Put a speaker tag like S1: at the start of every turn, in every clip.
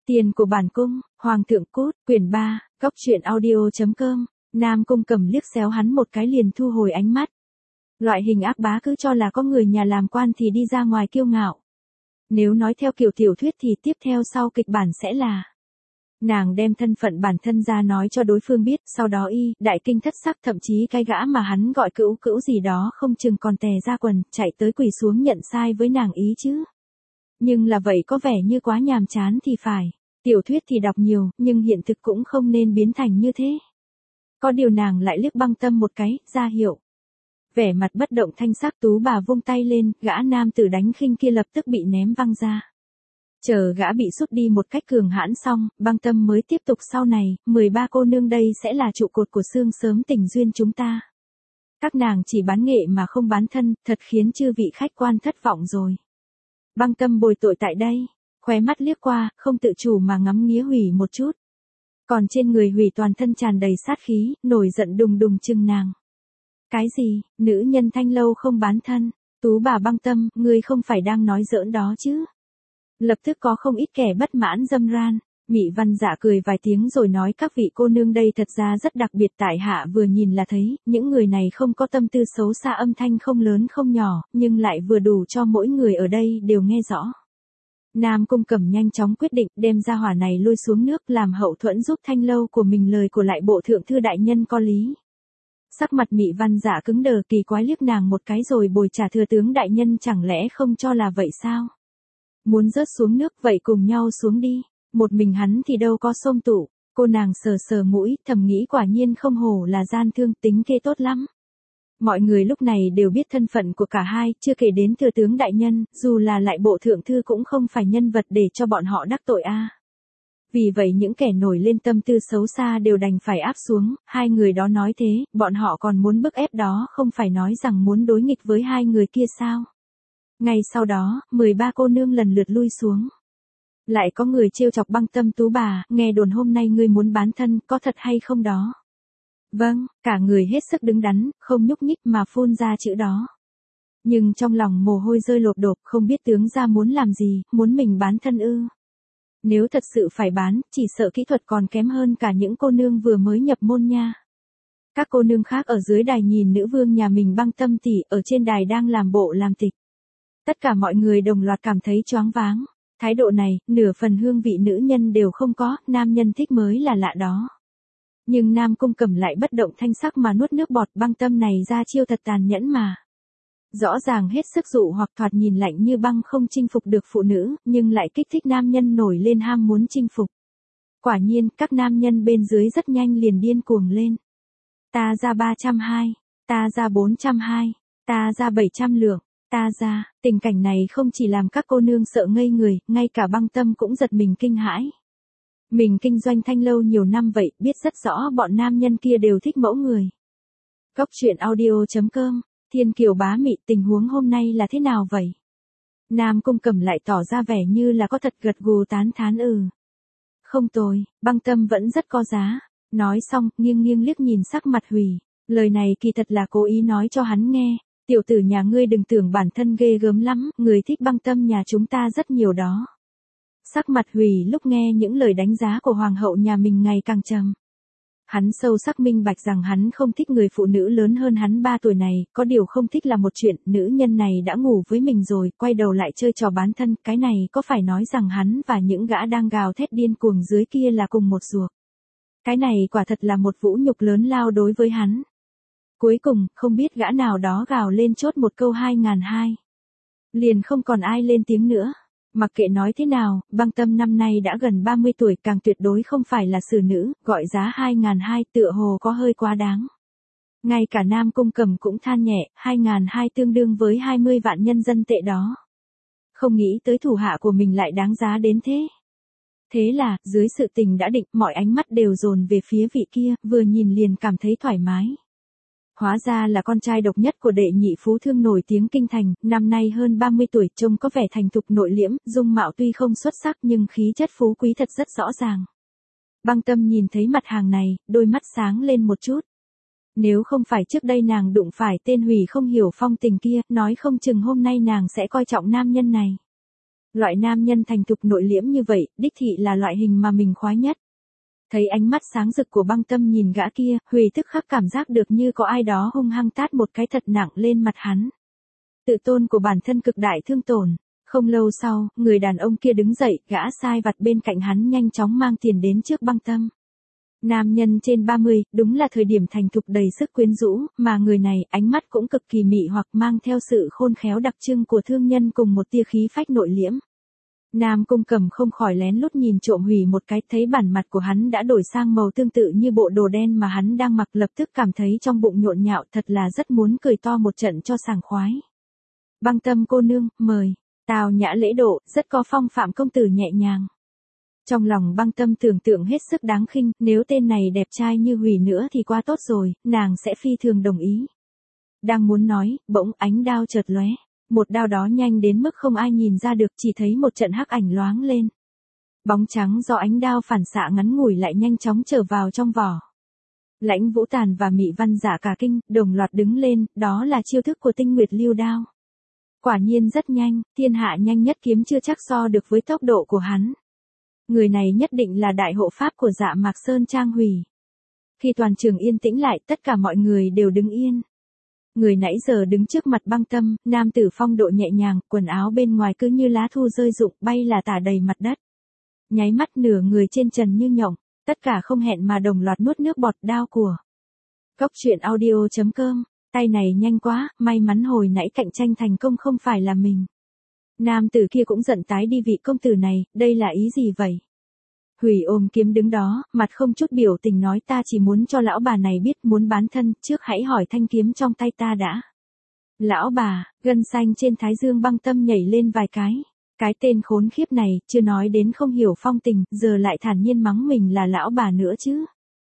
S1: Tiền của bản cung, Hoàng thượng cút, quyển 3, góc truyện audio.com, Nam Cung Cẩm liếc xéo hắn một cái liền thu hồi ánh mắt. Loại hình ác bá cứ cho là có người nhà làm quan thì đi ra ngoài kiêu ngạo. Nếu nói theo kiểu tiểu thuyết thì tiếp theo sau kịch bản sẽ là nàng đem thân phận bản thân ra nói cho đối phương biết, sau đó đại kinh thất sắc, thậm chí cái gã mà hắn gọi cữu cữu gì đó không chừng còn tè ra quần, chạy tới quỳ xuống nhận sai với nàng ý chứ. Nhưng là vậy có vẻ như quá nhàm chán thì phải. Tiểu thuyết thì đọc nhiều, nhưng hiện thực cũng không nên biến thành như thế. Có điều nàng lại liếc Băng Tâm một cái, ra hiệu. Vẻ mặt bất động thanh sắc, Tú bà vung tay lên, gã nam tử đánh khinh kia lập tức bị ném văng ra. Chờ gã bị sút đi một cách cường hãn xong, Băng Tâm mới tiếp tục, sau này, 13 cô nương đây sẽ là trụ cột của xương sớm tình duyên chúng ta. Các nàng chỉ bán nghệ mà không bán thân, thật khiến chư vị khách quan thất vọng rồi. Băng Tâm bồi tội tại đây, khóe mắt liếc qua, không tự chủ mà ngắm nghía Hủy một chút. Còn trên người Hủy toàn thân tràn đầy sát khí, nổi giận đùng đùng chừng nàng. Cái gì, nữ nhân Thanh Lâu không bán thân? Tú bà Băng Tâm, ngươi không phải đang nói giỡn đó chứ? Lập tức có không ít kẻ bất mãn râm ran. Mị Văn Dạ cười vài tiếng rồi nói, các vị cô nương đây thật ra rất đặc biệt, tại hạ vừa nhìn là thấy, những người này không có tâm tư xấu xa, âm thanh không lớn không nhỏ, nhưng lại vừa đủ cho mỗi người ở đây đều nghe rõ. Nam Cung Cẩm nhanh chóng quyết định đem gia hỏa này lôi xuống nước làm hậu thuẫn giúp Thanh Lâu của mình, lời của lại bộ thượng thư đại nhân có lý. Sắc mặt Mị Văn Dạ cứng đờ, kỳ quái liếc nàng một cái rồi bồi trả, thừa tướng đại nhân chẳng lẽ không cho là vậy sao? Muốn rớt xuống nước vậy cùng nhau xuống đi, một mình hắn thì đâu có xôm tụ. Cô nàng sờ sờ mũi, thầm nghĩ quả nhiên không hổ là gian thương, tính kê tốt lắm. Mọi người lúc này đều biết thân phận của cả hai, chưa kể đến thừa tướng đại nhân, dù là lại bộ thượng thư cũng không phải nhân vật để cho bọn họ đắc tội a. Vì vậy những kẻ nổi lên tâm tư xấu xa đều đành phải áp xuống, hai người đó nói thế, bọn họ còn muốn bức ép đó, không phải nói rằng muốn đối nghịch với hai người kia sao? Ngay sau đó, 13 cô nương lần lượt lui xuống. Lại có người trêu chọc Băng Tâm, Tú bà, nghe đồn hôm nay ngươi muốn bán thân, có thật hay không đó? Vâng, cả người hết sức đứng đắn, không nhúc nhích mà phun ra chữ đó. Nhưng trong lòng mồ hôi rơi lộp đột, không biết tướng gia muốn làm gì, muốn mình bán thân ư? Nếu thật sự phải bán, chỉ sợ kỹ thuật còn kém hơn cả những cô nương vừa mới nhập môn nha. Các cô nương khác ở dưới đài nhìn nữ vương nhà mình Băng Tâm tỷ ở trên đài đang làm bộ làm tịch. Tất cả mọi người đồng loạt cảm thấy choáng váng. Thái độ này, nửa phần hương vị nữ nhân đều không có, nam nhân thích mới là lạ đó. Nhưng Nam Cung Cẩm lại bất động thanh sắc mà nuốt nước bọt, Băng Tâm này ra chiêu thật tàn nhẫn mà. Rõ ràng hết sức dụ hoặc thoạt nhìn lạnh như băng, không chinh phục được phụ nữ, nhưng lại kích thích nam nhân nổi lên ham muốn chinh phục. Quả nhiên, các nam nhân bên dưới rất nhanh liền điên cuồng lên. Ta ra 320, ta ra 420, ta ra 700 lượng, ta ra. Tình cảnh này không chỉ làm các cô nương sợ ngây người, ngay cả Băng Tâm cũng giật mình kinh hãi. Mình kinh doanh Thanh Lâu nhiều năm vậy, biết rất rõ bọn nam nhân kia đều thích mẫu người. Góc truyện audio.com, Thiên Kiều bá mị, tình huống hôm nay là thế nào vậy? Nam Cung Cẩm lại tỏ ra vẻ như là có thật, gật gù tán thán. Không tồi, Băng Tâm vẫn rất có giá. Nói xong, nghiêng nghiêng liếc nhìn sắc mặt Hủy. Lời này kỳ thật là cố ý nói cho hắn nghe. Tiểu tử nhà ngươi đừng tưởng bản thân ghê gớm lắm, người thích Băng Tâm nhà chúng ta rất nhiều đó. Sắc mặt Hủy lúc nghe những lời đánh giá của hoàng hậu nhà mình ngày càng trầm. Hắn sâu sắc minh bạch rằng hắn không thích người phụ nữ lớn hơn hắn 3 tuổi này, có điều không thích là một chuyện, nữ nhân này đã ngủ với mình rồi, quay đầu lại chơi trò bán thân, cái này có phải nói rằng hắn và những gã đang gào thét điên cuồng dưới kia là cùng một ruột. Cái này quả thật là một vũ nhục lớn lao đối với hắn. Cuối cùng, không biết gã nào đó gào lên chốt một câu 2002. Liền không còn ai lên tiếng nữa. Mặc kệ nói thế nào, Băng Tâm năm nay đã gần 30 tuổi, càng tuyệt đối không phải là xử nữ, gọi giá 2002 tựa hồ có hơi quá đáng. Ngay cả Nam Cung Cẩm cũng than nhẹ, 2002 tương đương với 20 vạn nhân dân tệ đó. Không nghĩ tới thủ hạ của mình lại đáng giá đến thế. Thế là, dưới sự tình đã định, mọi ánh mắt đều dồn về phía vị kia, vừa nhìn liền cảm thấy thoải mái. Hóa ra là con trai độc nhất của đệ nhị phú thương nổi tiếng kinh thành, năm nay hơn 30 tuổi, trông có vẻ thành thục nội liễm, dung mạo tuy không xuất sắc nhưng khí chất phú quý thật rất rõ ràng. Băng Tâm nhìn thấy mặt hàng này, đôi mắt sáng lên một chút. Nếu không phải trước đây nàng đụng phải tên Hủy không hiểu phong tình kia, nói không chừng hôm nay nàng sẽ coi trọng nam nhân này. Loại nam nhân thành thục nội liễm như vậy, đích thị là loại hình mà mình khoái nhất. Thấy ánh mắt sáng rực của Băng Tâm nhìn gã kia, Hủy tức khắc cảm giác được như có ai đó hung hăng tát một cái thật nặng lên mặt hắn. Tự tôn của bản thân cực đại thương tổn. Không lâu sau, người đàn ông kia đứng dậy, gã sai vặt bên cạnh hắn nhanh chóng mang tiền đến trước Băng Tâm. Nam nhân trên 30, đúng là thời điểm thành thục đầy sức quyến rũ, mà người này, ánh mắt cũng cực kỳ mị hoặc mang theo sự khôn khéo đặc trưng của thương nhân cùng một tia khí phách nội liễm. Nam Cung Cẩm không khỏi lén lút nhìn trộm Hủy một cái, thấy bản mặt của hắn đã đổi sang màu tương tự như bộ đồ đen mà hắn đang mặc, lập tức cảm thấy trong bụng nhộn nhạo, thật là rất muốn cười to một trận cho sảng khoái. Băng Tâm cô nương, mời. Tào nhã lễ độ, rất có phong phạm công tử nhẹ nhàng. Trong lòng Băng Tâm tưởng tượng hết sức đáng khinh, nếu tên này đẹp trai như Hủy nữa thì quá tốt rồi, nàng sẽ phi thường đồng ý. Đang muốn nói, bỗng ánh đao chợt lóe. Một đao đó nhanh đến mức không ai nhìn ra được, chỉ thấy một trận hắc ảnh loáng lên. Bóng trắng do ánh đao phản xạ ngắn ngủi lại nhanh chóng trở vào trong vỏ. Lãnh Vũ Tàn và Mị Văn Giả cả kinh, đồng loạt đứng lên, đó là chiêu thức của Tinh Nguyệt Lưu Đao. Quả nhiên rất nhanh, thiên hạ nhanh nhất kiếm chưa chắc so được với tốc độ của hắn. Người này nhất định là đại hộ pháp của Dạ Mạc Sơn Trang Hủy. Khi toàn trường yên tĩnh lại, tất cả mọi người đều đứng yên. Người nãy giờ đứng trước mặt Băng Tâm, nam tử phong độ nhẹ nhàng, quần áo bên ngoài cứ như lá thu rơi rụng, bay là tả đầy mặt đất. Nháy mắt nửa người trên trần như nhộng, tất cả không hẹn mà đồng loạt nuốt nước bọt đao của. Cốc truyện audio.com, tay này nhanh quá, may mắn hồi nãy cạnh tranh thành công không phải là mình. Nam tử kia cũng giận tái đi, vị công tử này, đây là ý gì vậy? Hủy ôm kiếm đứng đó, mặt không chút biểu tình nói, ta chỉ muốn cho lão bà này biết, muốn bán thân, trước hãy hỏi thanh kiếm trong tay ta đã. Lão bà, gân xanh trên thái dương Băng Tâm nhảy lên vài cái. Cái tên khốn khiếp này, chưa nói đến không hiểu phong tình, giờ lại thản nhiên mắng mình là lão bà nữa chứ.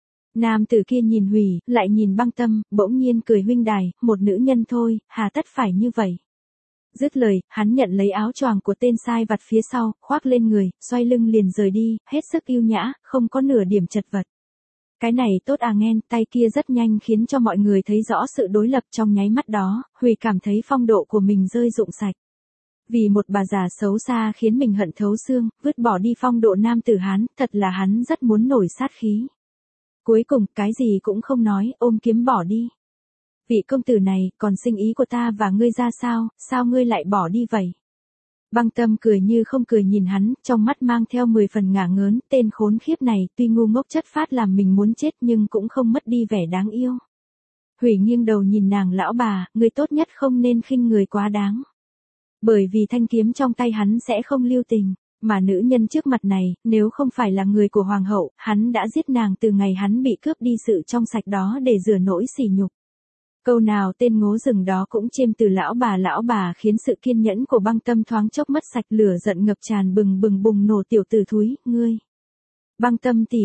S1: Nam tử kia nhìn Hủy, lại nhìn Băng Tâm, bỗng nhiên cười huynh đài, một nữ nhân thôi, hà tất phải như vậy. Dứt lời, hắn nhận lấy áo choàng của tên sai vặt phía sau, khoác lên người, xoay lưng liền rời đi, hết sức yêu nhã, không có nửa điểm chật vật. Cái này tốt à nghen, tay kia rất nhanh khiến cho mọi người thấy rõ sự đối lập. Trong nháy mắt đó, Hủy cảm thấy phong độ của mình rơi rụng sạch. Vì một bà già xấu xa khiến mình hận thấu xương, vứt bỏ đi phong độ nam tử Hán, thật là hắn rất muốn nổi sát khí. Cuối cùng, cái gì cũng không nói, ôm kiếm bỏ đi. Vị công tử này, còn sinh ý của ta và ngươi ra sao ngươi lại bỏ đi vậy? Băng Tâm cười như không cười nhìn hắn, trong mắt mang theo 10 phần ngả ngớn, tên khốn khiếp này, tuy ngu ngốc chất phát làm mình muốn chết nhưng cũng không mất đi vẻ đáng yêu. Hủy nghiêng đầu nhìn nàng, lão bà, ngươi tốt nhất không nên khinh người quá đáng. Bởi vì thanh kiếm trong tay hắn sẽ không lưu tình, mà nữ nhân trước mặt này, nếu không phải là người của hoàng hậu, hắn đã giết nàng từ ngày hắn bị cướp đi sự trong sạch đó để rửa nỗi sỉ nhục. Câu nào tên ngố rừng đó cũng chêm từ lão bà khiến sự kiên nhẫn của Băng Tâm thoáng chốc mất sạch, lửa giận ngập tràn bừng bùng nổ, tiểu tử thúi, ngươi. Băng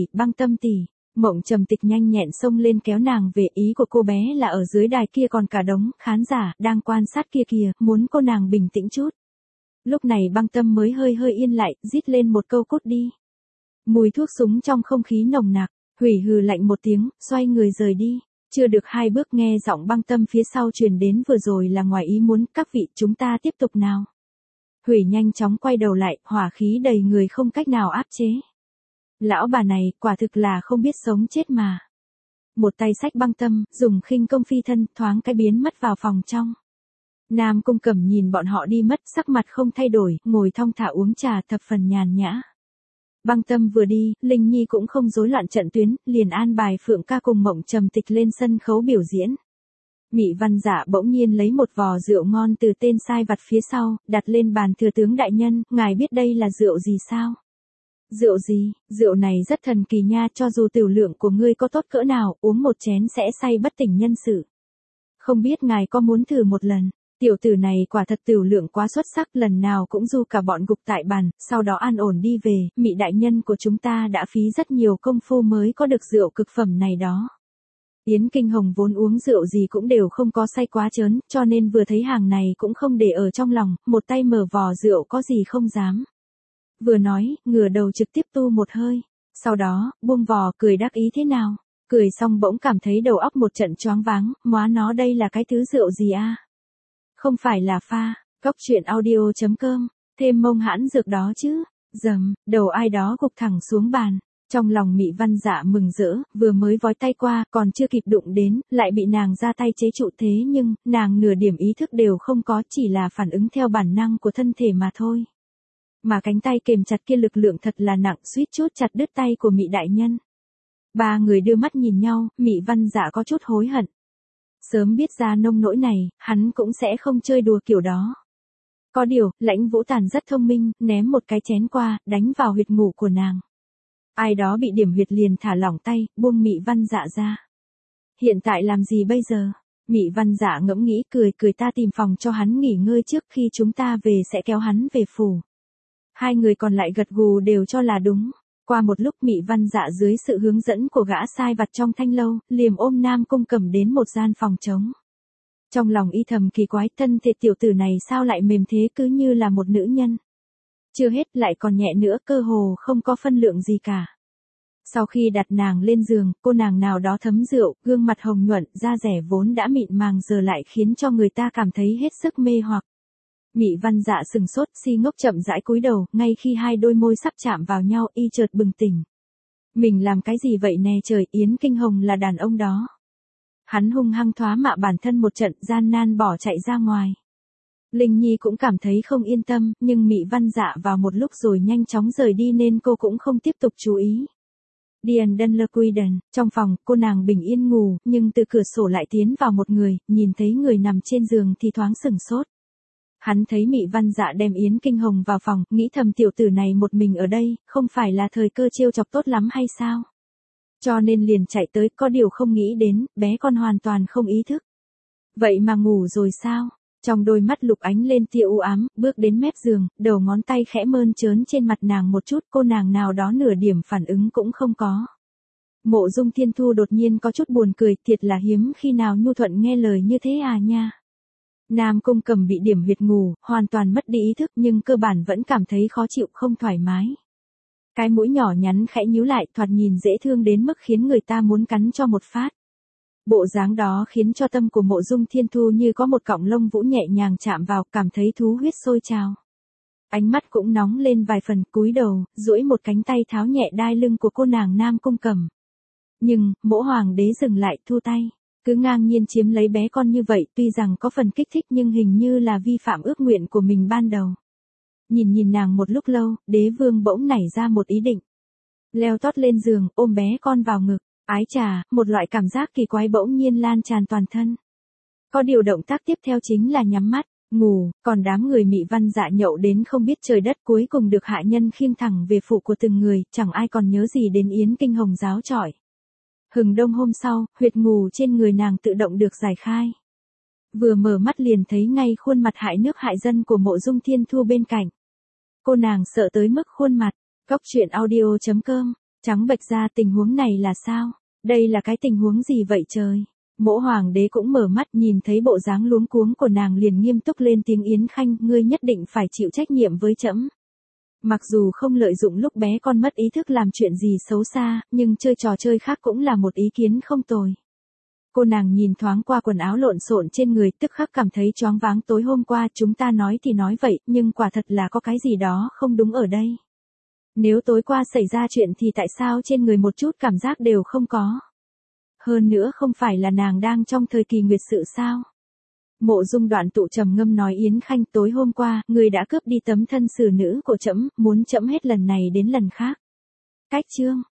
S1: Tâm tỷ, Mộng Trầm Tịch nhanh nhẹn xông lên kéo nàng về, ý của cô bé là ở dưới đài kia còn cả đống khán giả đang quan sát kia kìa, muốn cô nàng bình tĩnh chút. Lúc này Băng Tâm mới hơi yên lại, rít lên một câu cút đi. Mùi thuốc súng trong không khí nồng nặc, Hủy hừ lạnh một tiếng, xoay người rời đi. Chưa được 2 bước nghe giọng Băng Tâm phía sau truyền đến, vừa rồi là ngoài ý muốn, các vị chúng ta tiếp tục nào. Hủy nhanh chóng quay đầu lại, hỏa khí đầy người không cách nào áp chế. Lão bà này, quả thực là không biết sống chết mà. Một tay xách Băng Tâm, dùng khinh công phi thân, thoáng cái biến mất vào phòng trong. Nam Cung Cẩm nhìn bọn họ đi mất, sắc mặt không thay đổi, ngồi thong thả uống trà, thập phần nhàn nhã. Băng Tâm vừa đi, Linh Nhi cũng không rối loạn trận tuyến, liền an bài Phượng ca cùng Mộng Trầm Tịch lên sân khấu biểu diễn. Mị Văn Giả bỗng nhiên lấy một vò rượu ngon từ tên sai vặt phía sau, đặt lên bàn, thừa tướng đại nhân, ngài biết đây là rượu gì sao? Rượu gì? Rượu này rất thần kỳ nha, cho dù tiểu lượng của ngươi có tốt cỡ nào, uống một chén sẽ say bất tỉnh nhân sự. Không biết ngài có muốn thử một lần? Tiểu tử này quả thật tiểu lượng quá xuất sắc, lần nào cũng du cả bọn gục tại bàn, sau đó an ổn đi về. Mị đại nhân của chúng ta đã phí rất nhiều công phu mới có được rượu cực phẩm này đó. Yến Kinh Hồng vốn uống rượu gì cũng đều không có say quá chớn, cho nên vừa thấy hàng này cũng không để ở trong lòng, một tay mở vò rượu có gì không dám. Vừa nói, ngửa đầu trực tiếp tu một hơi, sau đó, buông vò, cười đắc ý thế nào. Cười xong bỗng cảm thấy đầu óc một trận choáng váng, móa nó, đây là cái thứ rượu gì a? Không phải là pha. Cốc truyện audio.com Thêm mông hãn dược đó chứ. Dầm, đầu ai đó gục thẳng xuống bàn. Trong lòng Mị Văn Dạ mừng rỡ, vừa mới vói tay qua, còn chưa kịp đụng đến, lại bị nàng ra tay chế trụ thế nhưng, nàng nửa điểm ý thức đều không có, chỉ là phản ứng theo bản năng của thân thể mà thôi. Mà cánh tay kềm chặt kia lực lượng thật là nặng, suýt chút chặt đứt tay của Mị đại nhân. Ba người đưa mắt nhìn nhau, Mị Văn Dạ có chút hối hận. Sớm biết ra nông nỗi này, hắn cũng sẽ không chơi đùa kiểu đó. Có điều, Lãnh Vũ Tàn rất thông minh, ném một cái chén qua, đánh vào huyệt ngủ của nàng. Ai đó bị điểm huyệt liền thả lỏng tay, buông Mị Văn Dạ ra. Hiện tại làm gì bây giờ? Mị Văn Dạ ngẫm nghĩ cười ta tìm phòng cho hắn nghỉ ngơi trước khi chúng ta về sẽ kéo hắn về phủ. Hai người còn lại gật gù đều cho là đúng. Qua một lúc Mị Văn Dạ dưới sự hướng dẫn của gã sai vặt trong thanh lâu, liềm ôm Nam Cung Cẩm đến một gian phòng trống. Trong lòng y thầm kỳ quái, thân thể tiểu tử này sao lại mềm thế, cứ như là một nữ nhân. Chưa hết lại còn nhẹ nữa, cơ hồ không có phân lượng gì cả. Sau khi đặt nàng lên giường, cô nàng nào đó thấm rượu, gương mặt hồng nhuận, da dẻ vốn đã mịn màng giờ lại khiến cho người ta cảm thấy hết sức mê hoặc. Mị Văn Dạ sừng sốt, si ngốc chậm rãi cúi đầu, ngay khi hai đôi môi sắp chạm vào nhau, y chợt bừng tỉnh. Mình làm cái gì vậy nè trời, Yến Kinh Hồng là đàn ông đó. Hắn hung hăng thoá mạ bản thân một trận, gian nan bỏ chạy ra ngoài. Linh Nhi cũng cảm thấy không yên tâm, nhưng Mị Văn Dạ vào một lúc rồi nhanh chóng rời đi nên cô cũng không tiếp tục chú ý. Điền Đân Lơ Quy Đần, trong phòng, cô nàng bình yên ngủ, nhưng từ cửa sổ lại tiến vào một người, nhìn thấy người nằm trên giường thì thoáng sửng sốt. Hắn thấy Mị Văn Dạ đem Yến Kinh Hồng vào phòng, nghĩ thầm tiểu tử này một mình ở đây, không phải là thời cơ trêu chọc tốt lắm hay sao? Cho nên liền chạy tới, có điều không nghĩ đến, bé con hoàn toàn không ý thức. Vậy mà ngủ rồi sao? Trong đôi mắt Lục Ánh lên tia u ám, bước đến mép giường, đầu ngón tay khẽ mơn trớn trên mặt nàng một chút, cô nàng nào đó nửa điểm phản ứng cũng không có. Mộ Dung Thiên Thu đột nhiên có chút buồn cười, thiệt là hiếm khi nào nhu thuận nghe lời như thế à nha. Nam Cung Cẩm bị điểm huyệt ngủ, hoàn toàn mất đi ý thức nhưng cơ bản vẫn cảm thấy khó chịu không thoải mái. Cái mũi nhỏ nhắn khẽ nhíu lại, thoạt nhìn dễ thương đến mức khiến người ta muốn cắn cho một phát. Bộ dáng đó khiến cho tâm của Mộ Dung Thiên Thu như có một cọng lông vũ nhẹ nhàng chạm vào, cảm thấy thú huyết sôi trào. Ánh mắt cũng nóng lên vài phần, cúi đầu, duỗi một cánh tay tháo nhẹ đai lưng của cô nàng Nam Cung Cẩm. Nhưng, Mỗ Hoàng đế dừng lại, thu tay. Cứ ngang nhiên chiếm lấy bé con như vậy, tuy rằng có phần kích thích nhưng hình như là vi phạm ước nguyện của mình ban đầu. Nhìn nàng một lúc lâu, đế vương bỗng nảy ra một ý định. Leo tót lên giường, ôm bé con vào ngực. Ái chà, một loại cảm giác kỳ quái bỗng nhiên lan tràn toàn thân. Có điều động tác tiếp theo chính là nhắm mắt, ngủ, còn đám người Mị Văn Dạ nhậu đến không biết trời đất cuối cùng được hạ nhân khiêng thẳng về phủ của từng người, chẳng ai còn nhớ gì đến Yến Kinh Hồng giáo chọi. Hừng đông hôm sau, huyệt ngủ trên người nàng tự động được giải khai. Vừa mở mắt liền thấy ngay khuôn mặt hại nước hại dân của Mộ Dung Thiên Thu bên cạnh. Cô nàng sợ tới mức khuôn mặt. Góc truyện audio.com. Trắng bệch ra, tình huống này là sao? Đây là cái tình huống gì vậy trời? Mỗ Hoàng đế cũng mở mắt, nhìn thấy bộ dáng luống cuống của nàng liền nghiêm túc lên tiếng, Yến Khanh, ngươi nhất định phải chịu trách nhiệm với trẫm. Mặc dù không lợi dụng lúc bé con mất ý thức làm chuyện gì xấu xa, nhưng chơi trò chơi khác cũng là một ý kiến không tồi. Cô nàng nhìn thoáng qua quần áo lộn xộn trên người, tức khắc cảm thấy choáng váng. Tối hôm qua chúng ta nói thì nói vậy, nhưng quả thật là có cái gì đó không đúng ở đây. Nếu tối qua xảy ra chuyện thì tại sao trên người một chút cảm giác đều không có? Hơn nữa không phải là nàng đang trong thời kỳ nguyệt sự sao? Mộ Dung Đoạn Tụ trầm ngâm nói, Yến Khanh, tối hôm qua, người đã cướp đi tấm thân xử nữ của trẫm, muốn trẫm hết lần này đến lần khác. Cách chương